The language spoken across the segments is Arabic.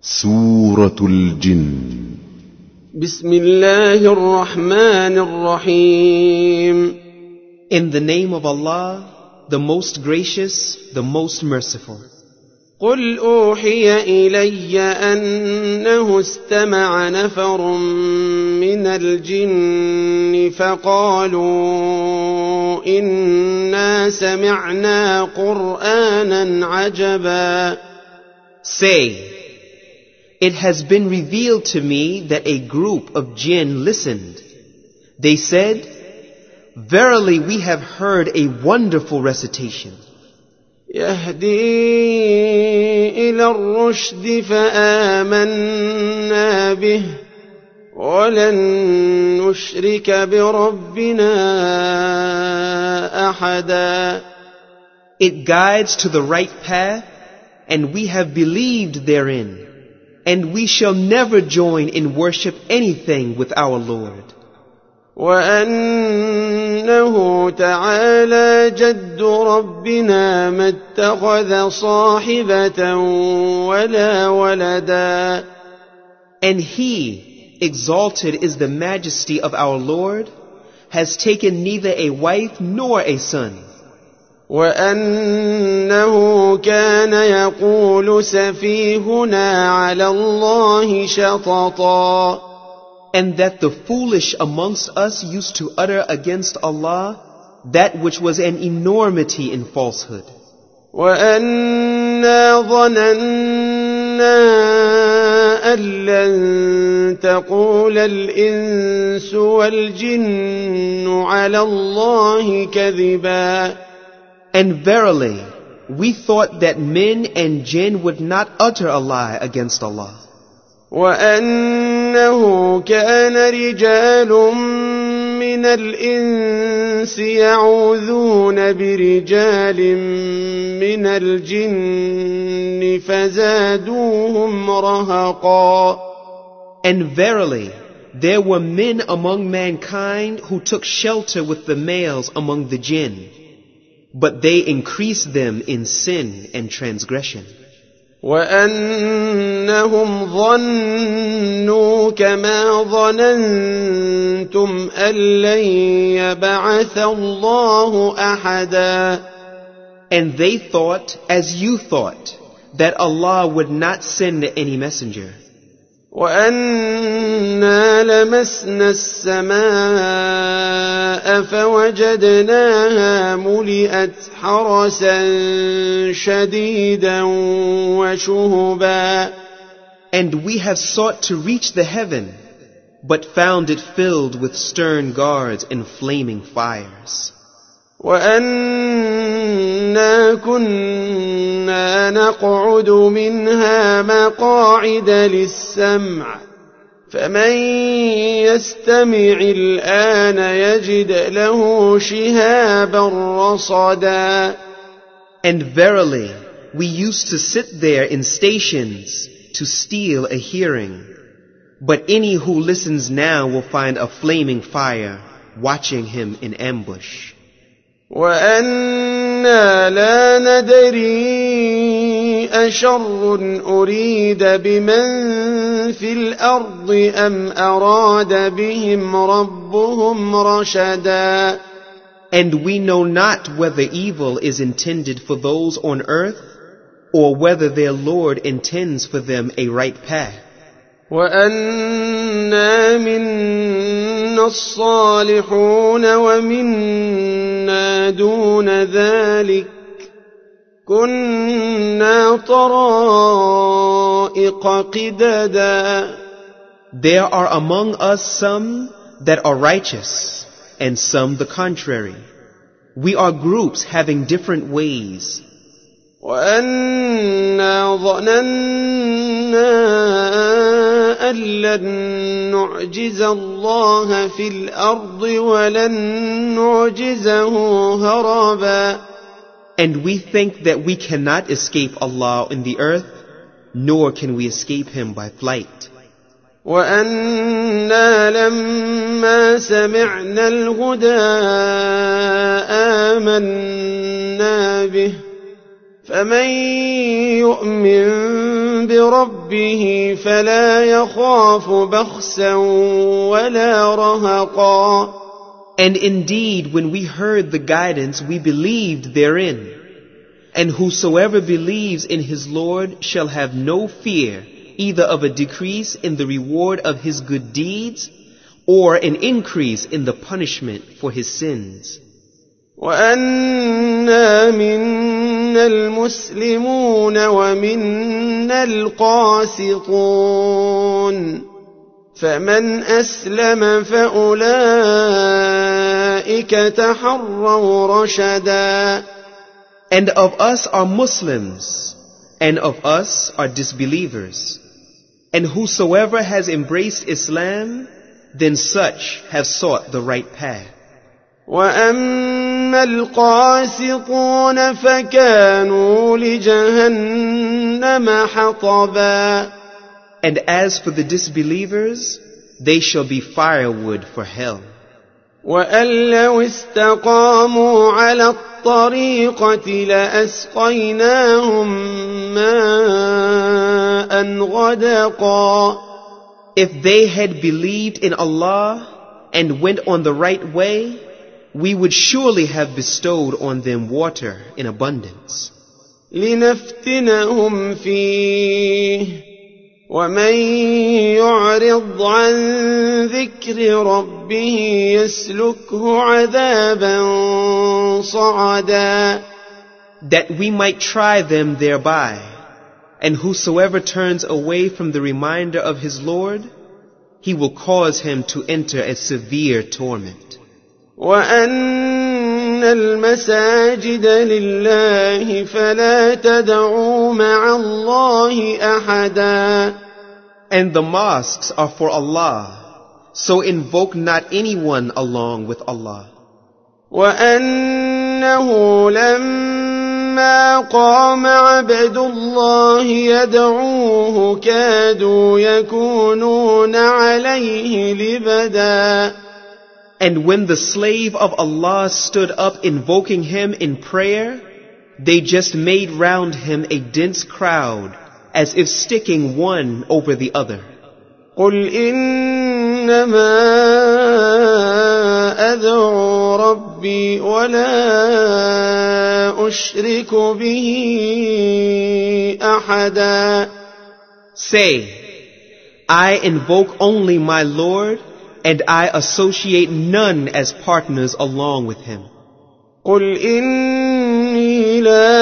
سورة الجن. بسم الله الرحمن الرحيم. In the name of Allah, the most gracious, the most merciful. قل أوحي إلي أنه استمع نفر من الجن فقالوا إنا سمعنا قرآنا عجبا. Say, it has been revealed to me that a group of jinn listened. They said, verily we have heard a wonderful recitation. يهدي إلى الرشد فآمنا به ولن نشرك بربنا أحدا. It guides to the right path, and we have believed therein, and we shall never join in worship anything with our Lord. وأنه تعالى جد ربنا ما اتخذ صاحبة ولا ولدا. And He, exalted is the majesty of our Lord, has taken neither a wife nor a son. وأنه كان يقول سفيهنا على الله شططا. And that the foolish amongst us used to utter against Allah that which was an enormity in falsehood. وأنا ظننا أن لن تقول الإنس والجن على الله كذبا. And verily, we thought that men and jinn would not utter a lie against Allah. وأنه كان رجال من الإنس يعوذون برجال من الجن فزادوهم رهقا. And verily, there were men among mankind who took shelter with the males among the jinn, but they increased them in sin and transgression. وأنهم ظنوا كما ظننتم أن لن يبعث الله أحدا. And they thought, as you thought, that Allah would not send any messenger. وأنا لمسنا السماء فوجدناها ملئت حرسا شديدا وشهبا. And we have sought to reach the heaven, but found it filled with stern guards and flaming fires. وأنا كنا نقعد منها مقاعد للسمع فمن يستمع الآن يجد له شهابا رصدا. And verily, we used to sit there in stations to steal a hearing, but any who listens now will find a flaming fire watching him in ambush. وأنا لا ندري أشر أريد بمن في الأرض أم أراد بهم ربهم رشدا. And we know not whether evil is intended for those on earth, or whether their Lord intends for them a right path. وأنا منا الصالحون ومنا دون ذلك كنا طرائق قددا. There are among us some that are righteous, and some the contrary. We are groups having different ways. وأنا ظننا أن لن نعجز الله في الأرض ولن نعجزه هربا. And we think that we cannot escape Allah in the earth, nor can we escape Him by flight. وأنا لما سمعنا الهدى آمنا به فمن يؤمن بربه فلا يخاف بخسا ولا رهقا. And indeed, when we heard the guidance, we believed therein. And whosoever believes in his Lord shall have no fear, either of a decrease in the reward of his good deeds, or an increase in the punishment for his sins. وَأَنَّا مِنَّا الْمُسْلِمُونَ وَمِنَّا الْقَاسِطُونَ فَمَنْ أَسْلَمَ فَأُولَئِكَ تَحَرَّوْا رَشَدًا. And of us are Muslims, and of us are disbelievers. And whosoever has embraced Islam, then such have sought the right path. وَأَمَّا الْقَاسِطُونَ فَكَانُوا لِجَهَنَّمَ حَطَبًا. And as for the disbelievers, they shall be firewood for hell. وَأَن لَّوْ اسْتَقَامُوا عَلَى الطَّرِيقَةِ لَأَسْقَيْنَاهُم مَّاءً غَدَقًا. If they had believed in Allah and went on the right way, we would surely have bestowed on them water in abundance. لِنَفْتِنَهُمْ فِيهِ وَمَن يُعْرِضْ عَن ذِكْرِ رَبِّهِ يَسْلُكْهُ عَذَابًا صَعَدًا. That we might try them thereby, and whosoever turns away from the reminder of his Lord, he will cause him to enter a severe torment. وَأَنَّ الْمَسَاجِدَ لِلَّهِ فَلَا تَدْعُوا مَعَ اللَّهِ أَحَدًا. And the mosques are for Allah, so invoke not anyone along with Allah. وَأَنَّهُ لَمَّا قَامَ عَبْدُ اللَّهِ يَدْعُوهُ كَادُوا يَكُونُونَ عَلَيْهِ لِبَدًا. And when the slave of Allah stood up invoking him in prayer, they just made round him a dense crowd, as if sticking one over the other. قُلْ إِنَّمَا أَدْعُو رَبِّي وَلَا أُشْرِكُ بِهِ أَحَدًا. Say, I invoke only my Lord, and I associate none as partners along with him. قُلْ إِنِّي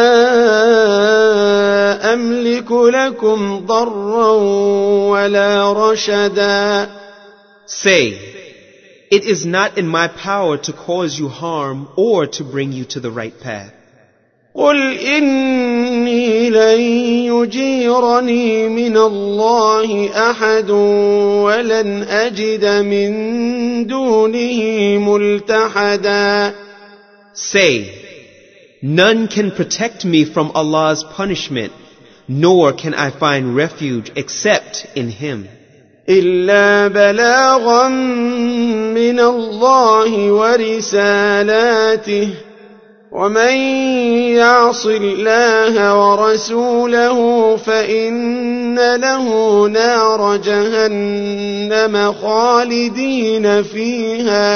لَا أَمْلِكُ لَكُمْ ضَرًّا وَلَا رَشَدًا. Say, it is not in my power to cause you harm or to bring you to the right path. قُلْ إِنِّي لَن يُجِيرَنِي مِنَ اللَّهِ أَحَدٌ وَلَنْ أَجِدَ مِن دُونِهِ مُلْتَحَدًا. Say, none can protect me from Allah's punishment, nor can I find refuge except in Him. إِلَّا بَلَاغًا مِّنَ اللَّهِ وَرِسَالَاتِهِ وَمَن يَعْصِ اللَّهَ وَرَسُولَهُ فَإِنَّ لَهُ نَارَ جَهَنَّمَ خَالِدِينَ فِيهَا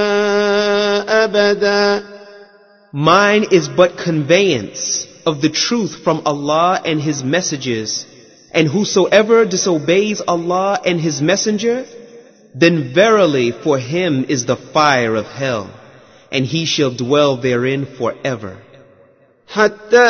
أَبَدًا. Mine is but conveyance of the truth from Allah and His messages, and whosoever disobeys Allah and His messenger, then verily for him is the fire of hell, and he shall dwell therein forever. حتى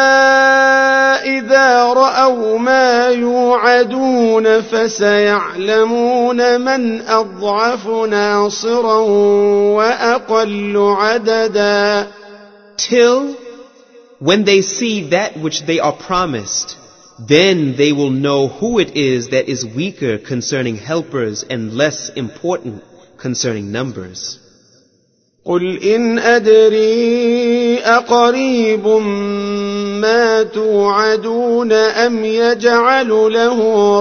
إذا رأوا ما يوعدون فسيعلمون من أضعف ناصرا وأقل عددا. Till when they see that which they are promised, then they will know who it is that is weaker concerning helpers and less important concerning numbers. قل إن أدري أقريب ما توعدون أم يجعل له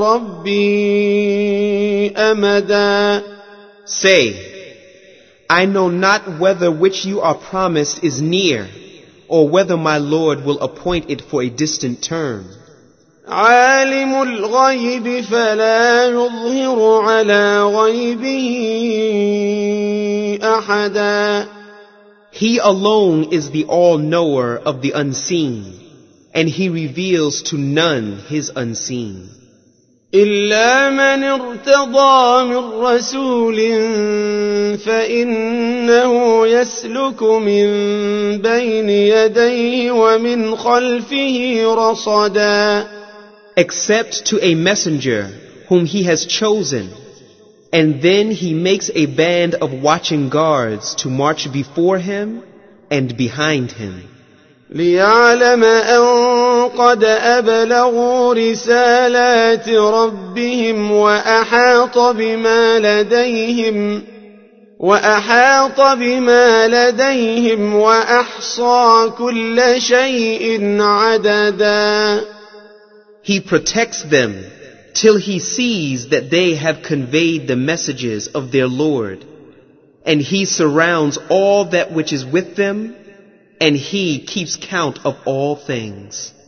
ربي أمدا. Say, I know not whether which you are promised is near, or whether my Lord will appoint it for a distant term. عالم الغيب فلا يظهر على غيبه أحدا. He alone is the all-knower of the unseen, and he reveals to none his unseen. إلا من ارتضى من رسول فإنه يسلك من بين يديه ومن خلفه رصدا. Except to a messenger whom he has chosen, and then he makes a band of watching guards to march before him and behind him. ليعلم أن قد أبلغوا رسالات ربهم وأحاط بما لديهم وأحصى كل شيء عددا. He protects them till he sees that they have conveyed the messages of their Lord, and he surrounds all that which is with them, and he keeps count of all things.